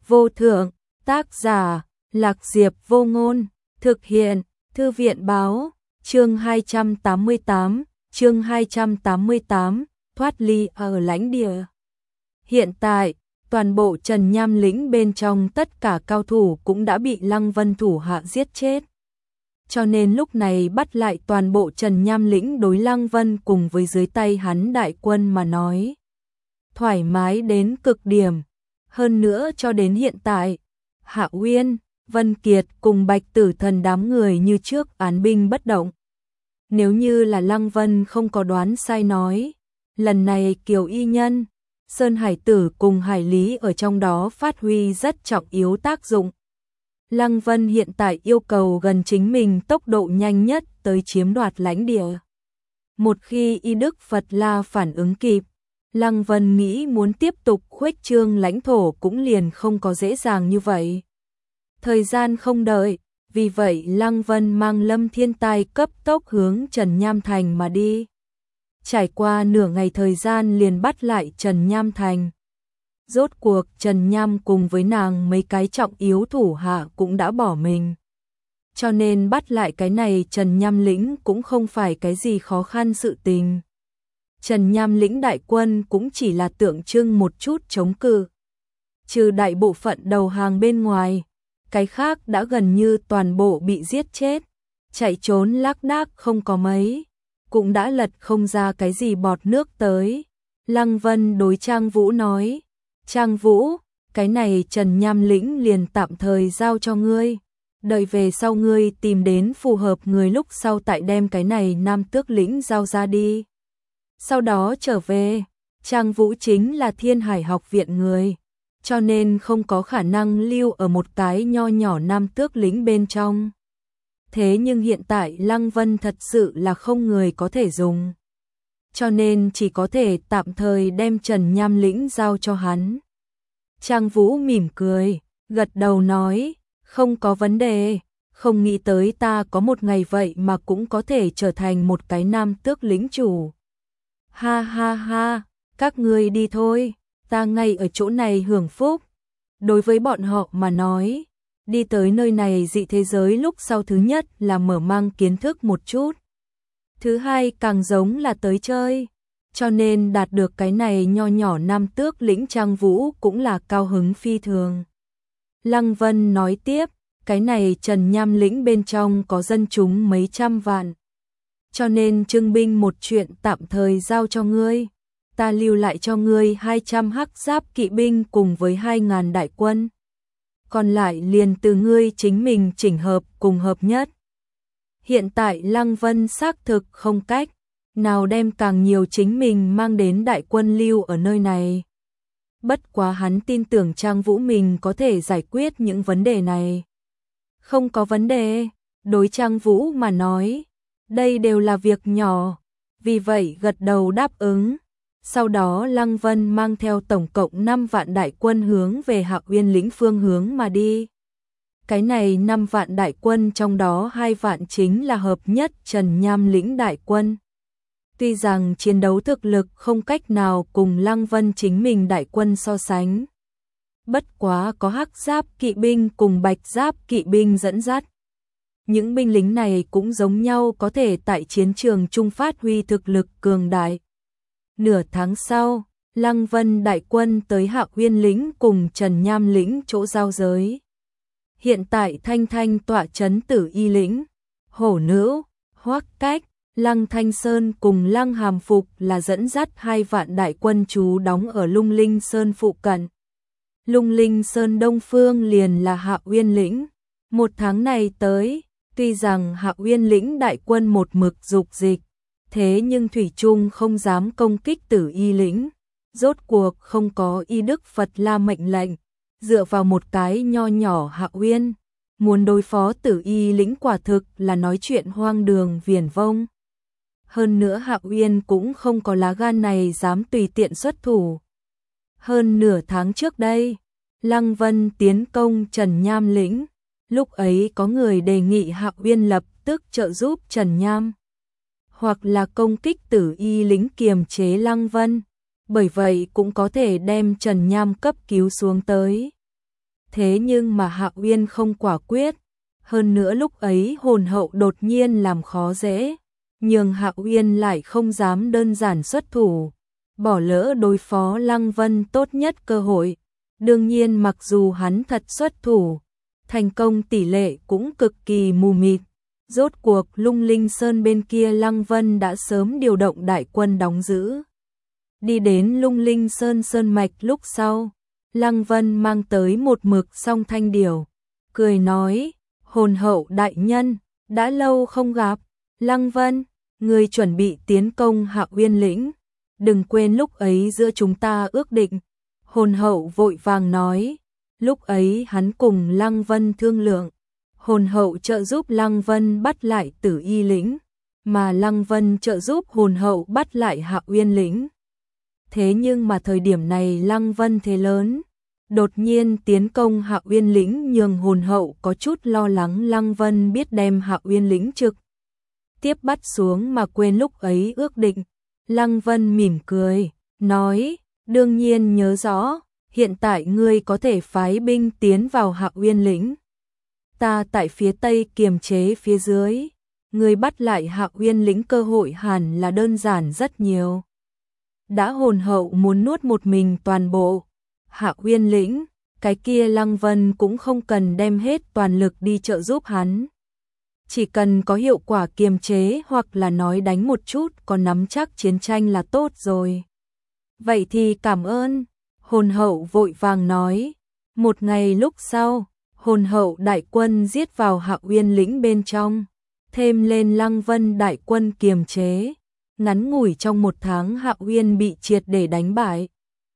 vô thượng, tác giả, Lạc Diệp Vô Ngôn, thực hiện, Thư viện Báo, chương 288, thoát ly ở lãnh địa. Hiện tại, toàn bộ Trần Nham lĩnh bên trong tất cả cao thủ cũng đã bị Lăng Vân thủ hạ giết chết. Cho nên lúc này bắt lại toàn bộ Trần Nham lĩnh đối Lăng Vân cùng với dưới tay hắn đại quân mà nói. Thoải mái đến cực điểm. Hơn nữa cho đến hiện tại, Hạ Uyên, Vân Kiệt cùng Bạch Tử Thần đám người như trước án binh bất động. Nếu như là Lăng Vân không có đoán sai nói, lần này Kiều Y Nhân, Sơn Hải Tử cùng Hải Lý ở trong đó phát huy rất trọng yếu tác dụng. Lăng Vân hiện tại yêu cầu gần chính mình tốc độ nhanh nhất tới chiếm đoạt lãnh địa. Một khi Y Đức Phật La phản ứng kịp, Lăng Vân nghĩ muốn tiếp tục khuếch trương lãnh thổ cũng liền không có dễ dàng như vậy. Thời gian không đợi, vì vậy Lăng Vân mang Lâm Thiên Tai cấp tốc hướng Trần Nham Thành mà đi. Trải qua nửa ngày thời gian liền bắt lại Trần Nham Thành. Rốt cuộc Trần Nham cùng với nàng mấy cái trọng yếu thủ hạ cũng đã bỏ mình. Cho nên bắt lại cái này Trần Nham lĩnh cũng không phải cái gì khó khăn sự tình. Trần Nham lĩnh đại quân cũng chỉ là tượng trưng một chút chống cự. Trừ đại bộ phận đầu hàng bên ngoài, cái khác đã gần như toàn bộ bị giết chết. Chạy trốn lác đác không có mấy, cũng đã lật không ra cái gì bọt nước tới. Lăng Vân đối Trang Vũ nói, Trang Vũ, cái này Trần Nham lĩnh liền tạm thời giao cho ngươi. Đợi về sau ngươi tìm đến phù hợp người lúc sau tại đem cái này Nam Tước lĩnh giao ra đi. Sau đó trở về, Trang Vũ chính là Thiên Hải học viện người, cho nên không có khả năng lưu ở một cái nho nhỏ Nam Tước lĩnh bên trong. Thế nhưng hiện tại Lăng Vân thật sự là không người có thể dùng. Cho nên chỉ có thể tạm thời đem Trần Nham lĩnh giao cho hắn. Trang Vũ mỉm cười, gật đầu nói, không có vấn đề, không nghĩ tới ta có một ngày vậy mà cũng có thể trở thành một cái Nam Tước lĩnh chủ. Ha ha ha, các ngươi đi thôi, ta ngay ở chỗ này hưởng phúc. Đối với bọn họ mà nói, đi tới nơi này dị thế giới lúc sau thứ nhất là mở mang kiến thức một chút. Thứ hai càng giống là tới chơi, cho nên đạt được cái này nho nhỏ Nam Tước lĩnh Trang Vũ cũng là cao hứng phi thường. Lăng Vân nói tiếp, cái này Trần Nham lĩnh bên trong có dân chúng mấy trăm vạn. Cho nên trưng binh một chuyện tạm thời giao cho ngươi. Ta lưu lại cho ngươi 200 hắc giáp kỵ binh cùng với 2.000 đại quân. Còn lại liền từ ngươi chính mình chỉnh hợp cùng hợp nhất. Hiện tại Lăng Vân xác thực không cách nào đem càng nhiều chính mình mang đến đại quân lưu ở nơi này. Bất quá hắn tin tưởng Trang Vũ mình có thể giải quyết những vấn đề này. Không có vấn đề, đối Trang Vũ mà nói, đây đều là việc nhỏ, vì vậy gật đầu đáp ứng. Sau đó Lăng Vân mang theo tổng cộng 5 vạn đại quân hướng về Hạ Uyên lĩnh phương hướng mà đi. Cái này 5 vạn đại quân trong đó 2 vạn chính là hợp nhất Trần Nham lĩnh đại quân. Tuy rằng chiến đấu thực lực không cách nào cùng Lăng Vân chính mình đại quân so sánh. Bất quá có hắc giáp kỵ binh cùng bạch giáp kỵ binh dẫn dắt. Những binh lính này cũng giống nhau có thể tại chiến trường trung phát huy thực lực cường đại. Nửa tháng sau, Lăng Vân đại quân tới Hạ Uyên lĩnh cùng Trần Nham lĩnh chỗ giao giới. Hiện tại Thanh Thanh tọa trấn Tử Y lĩnh, Hổ Nữ, Hoắc Cách, Lăng Thanh Sơn cùng Lăng Hàm Phục là dẫn dắt 2 vạn đại quân trú đóng ở Lung Linh Sơn phụ cận. Lung Linh Sơn đông phương liền là Hạ Uyên lĩnh. Một tháng này tới, tuy rằng Hạ Uyên lĩnh đại quân một mực dục dịch, thế nhưng thủy chung không dám công kích Tử Y lĩnh. Rốt cuộc không có Y Đức Phật La mệnh lệnh, dựa vào một cái nho nhỏ Hạ Uyên, muốn đối phó Tử Y lĩnh quả thực là nói chuyện hoang đường viển vông. Hơn nữa Hạ Uyên cũng không có lá gan này dám tùy tiện xuất thủ. Hơn nửa tháng trước đây, Lăng Vân tiến công Trần Nham lĩnh, lúc ấy có người đề nghị Hạ Uyên lập tức trợ giúp Trần Nham, hoặc là công kích Tử Y lĩnh kiềm chế Lăng Vân, bởi vậy cũng có thể đem Trần Nham cấp cứu xuống tới. Thế nhưng mà Hạo Uyên không quả quyết, hơn nữa lúc ấy hồn hậu đột nhiên làm khó dễ, nhưng Hạo Uyên lại không dám đơn giản xuất thủ, bỏ lỡ đối phó Lăng Vân tốt nhất cơ hội. Đương nhiên mặc dù hắn thật xuất thủ, thành công tỷ lệ cũng cực kỳ mù mịt. Rốt cuộc Lung Linh Sơn bên kia Lăng Vân đã sớm điều động đại quân đóng giữ. Đi đến Lung Linh Sơn sơn mạch lúc sau, Lăng Vân mang tới một mực song thanh điểu, cười nói, hồn hậu đại nhân, đã lâu không gặp, Lăng Vân, người chuẩn bị tiến công Hạo Uyên lĩnh, đừng quên lúc ấy giữa chúng ta ước định. Hồn hậu vội vàng nói, lúc ấy hắn cùng Lăng Vân thương lượng, hồn hậu trợ giúp Lăng Vân bắt lại Tử Y lĩnh, mà Lăng Vân trợ giúp hồn hậu bắt lại Hạo Uyên lĩnh. Thế nhưng mà thời điểm này Lăng Vân thế lớn, đột nhiên tiến công Hạo Uyên lĩnh nhường hồn hậu có chút lo lắng Lăng Vân biết đem Hạo Uyên lĩnh trực tiếp bắt xuống mà quên lúc ấy ước định. Lăng Vân mỉm cười, nói, đương nhiên nhớ rõ, hiện tại ngươi có thể phái binh tiến vào Hạo Uyên lĩnh. Ta tại phía tây kiềm chế phía dưới, ngươi bắt lại Hạo Uyên lĩnh cơ hội hẳn là đơn giản rất nhiều. Đã hồn hậu muốn nuốt một mình toàn bộ Hạo Uyên lĩnh, cái kia Lăng Vân cũng không cần đem hết toàn lực đi trợ giúp hắn. Chỉ cần có hiệu quả kiềm chế hoặc là nói đánh một chút có nắm chắc chiến tranh là tốt rồi. Vậy thì cảm ơn, hồn hậu vội vàng nói. Một ngày lúc sau, hồn hậu đại quân giết vào Hạo Uyên lĩnh bên trong, thêm lên Lăng Vân đại quân kiềm chế. Ngắn ngủi trong một tháng Hạo Uyên bị triệt để đánh bại.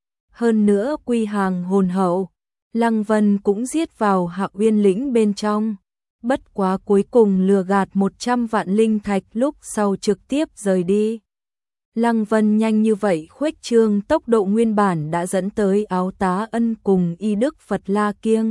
Hơn nữa quy hàng hồn hậu, Lăng Vân cũng giết vào Hạo Uyên lĩnh bên trong. Bất quá cuối cùng lừa gạt 100 vạn linh thạch lúc sau trực tiếp rời đi. Lăng Vân nhanh như vậy khuếch trương tốc độ nguyên bản đã dẫn tới Áo Tá Ân cùng Y Đức Phật La Kiêng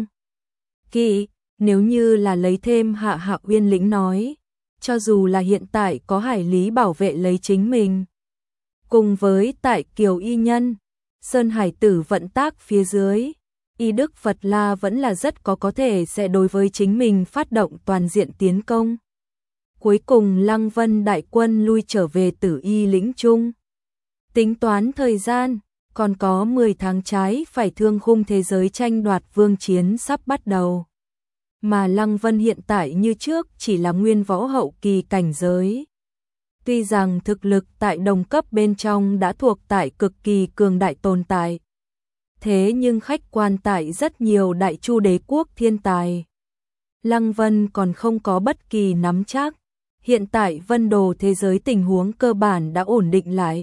kỵ, nếu như là lấy thêm Hạo Uyên lĩnh nói, cho dù là hiện tại có Hải Lý bảo vệ lấy chính mình, cùng với tại Kiều Y Nhân, Sơn Hải Tử vận tác phía dưới, Y Đức Phật La vẫn là rất có thể sẽ đối với chính mình phát động toàn diện tiến công. Cuối cùng Lăng Vân đại quân lui trở về Tử Y lĩnh trung. Tính toán thời gian, còn có 10 tháng trái phải thương khung thế giới tranh đoạt vương chiến sắp bắt đầu. Mà Lăng Vân hiện tại như trước chỉ là nguyên võ hậu kỳ cảnh giới. Tuy rằng thực lực tại đồng cấp bên trong đã thuộc tại cực kỳ cường đại tồn tại. Thế nhưng khách quan tại rất nhiều đại chu đế quốc thiên tài. Lăng Vân còn không có bất kỳ nắm chắc. Hiện tại Vân Đồ thế giới tình huống cơ bản đã ổn định lại.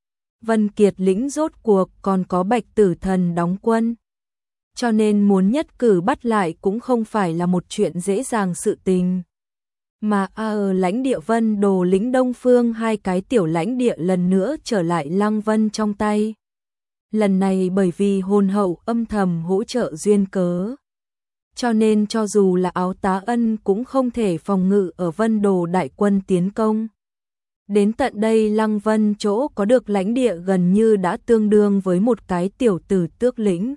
Vân Kiệt lĩnh rốt cuộc còn có Bạch Tử Thần đóng quân. Cho nên muốn nhất cử bắt lại cũng không phải là một chuyện dễ dàng sự tình. Mà ở lãnh địa Vân Đồ lĩnh Đông Phương hai cái tiểu lãnh địa lần nữa trở lại Lăng Vân trong tay. Lần này bởi vì hồn hậu âm thầm hỗ trợ duyên cớ. Cho nên cho dù là Áo Tá Ân cũng không thể phòng ngự ở Vân Đồ đại quân tiến công. Đến tận đây Lăng Vân chỗ có được lãnh địa gần như đã tương đương với một cái tiểu tử tước lĩnh.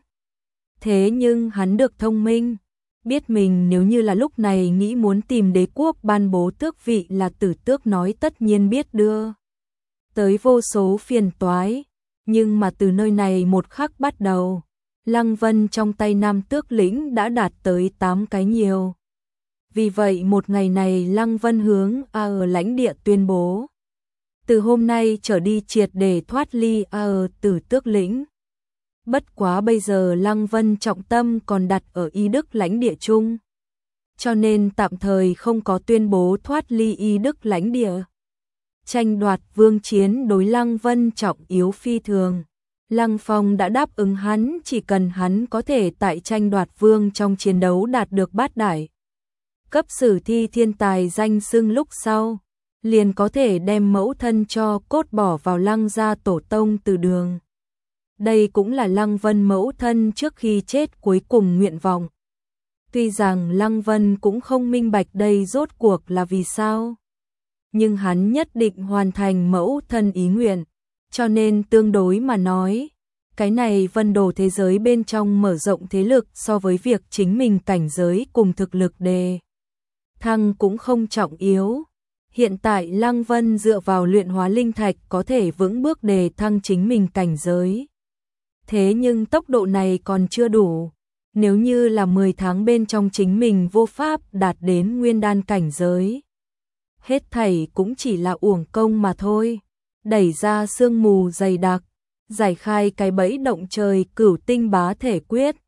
Thế nhưng hắn được thông minh, biết mình nếu như là lúc này nghĩ muốn tìm đế quốc ban bố tước vị là tử tước nói tất nhiên biết đưa tới vô số phiền toái. Nhưng mà từ nơi này một khắc bắt đầu, Lăng Vân trong tay Nam Tước lĩnh đã đạt tới 8 cái nhiều. Vì vậy một ngày này Lăng Vân hướng ở lãnh địa tuyên bố. Từ hôm nay trở đi triệt để thoát ly ở Tử Tước lĩnh. Bất quá bây giờ Lăng Vân trọng tâm còn đặt ở Y Đức lãnh địa chung. Cho nên tạm thời không có tuyên bố thoát ly Y Đức lãnh địa. Tranh đoạt vương chiến đối Lăng Vân trọng yếu phi thường. Lăng Phong đã đáp ứng hắn chỉ cần hắn có thể tại tranh đoạt vương trong chiến đấu đạt được bát đại. Cấp sử thi thiên tài danh xưng lúc sau, liền có thể đem mẫu thân cho cốt bỏ vào Lăng gia tổ tông từ đường. Đây cũng là Lăng Vân mẫu thân trước khi chết cuối cùng nguyện vọng. Tuy rằng Lăng Vân cũng không minh bạch đây rốt cuộc là vì sao. Nhưng hắn nhất định hoàn thành mẫu thân ý nguyện, cho nên tương đối mà nói, Cái này Vân Đồ thế giới bên trong mở rộng thế lực so với việc chính mình cảnh giới cùng thực lực đề thăng cũng không trọng yếu. Hiện tại Lăng Vân dựa vào luyện hóa linh thạch có thể vững bước đề thăng chính mình cảnh giới. Thế nhưng tốc độ này còn chưa đủ. Nếu như là 10 tháng bên trong chính mình vô pháp đạt đến nguyên đan cảnh giới, hết thảy cũng chỉ là uổng công mà thôi. Đẩy ra sương mù dày đặc, giải khai cái bẫy động trời Cửu Tinh Bá Thể Quyết,